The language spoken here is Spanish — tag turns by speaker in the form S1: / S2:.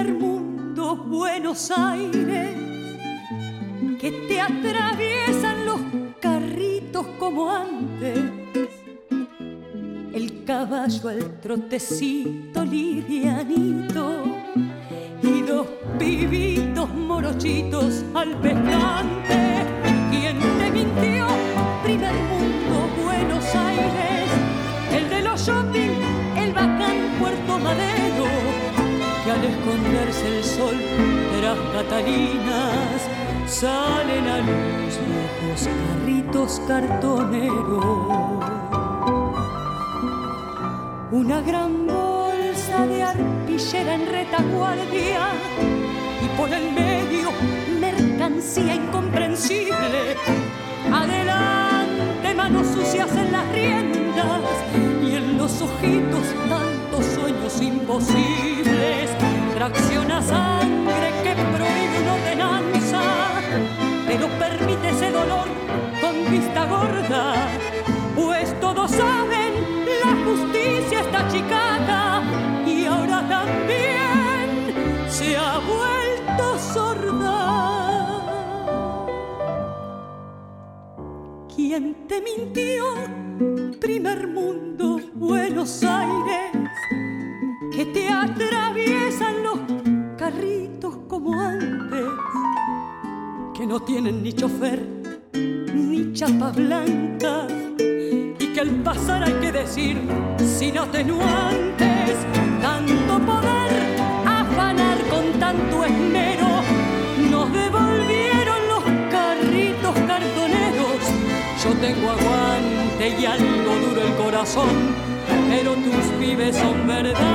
S1: primer mundo, Buenos Aires, que te atraviesan los carritos como antes, el caballo al trotecito livianito y dos pibitos morochitos al pescante. ¿Quién te mintió? Primer mundo, Buenos Aires, el de los shopping, el bacán Puerto Madero, que al esconderse el sol de las Catalinas salen a luz viejos carritos cartoneros. Una gran bolsa de arpillera en retaguardia y por el medio mercancía incomprensible. Adelante, manos sucias en las riendas y en los ojitos tantos sueños imposibles. Tracciona sangre que prohíbe una ordenanza, pero permite ese dolor con vista gorda, pues todos saben la justicia está chicana y ahora también se ha vuelto sorda. ¿Quién te mintió? Primer mundo, Buenos Aires, que te atraviesan los carritos como antes, que no tienen ni chofer ni chapa blanca, y que al pasar hay que decir sin atenuantes. Tanto poder afanar con tanto esmero nos devolvieron los carritos cartoneros. Yo tengo aguante y algo duro el corazón, pero tus pibes son verdad.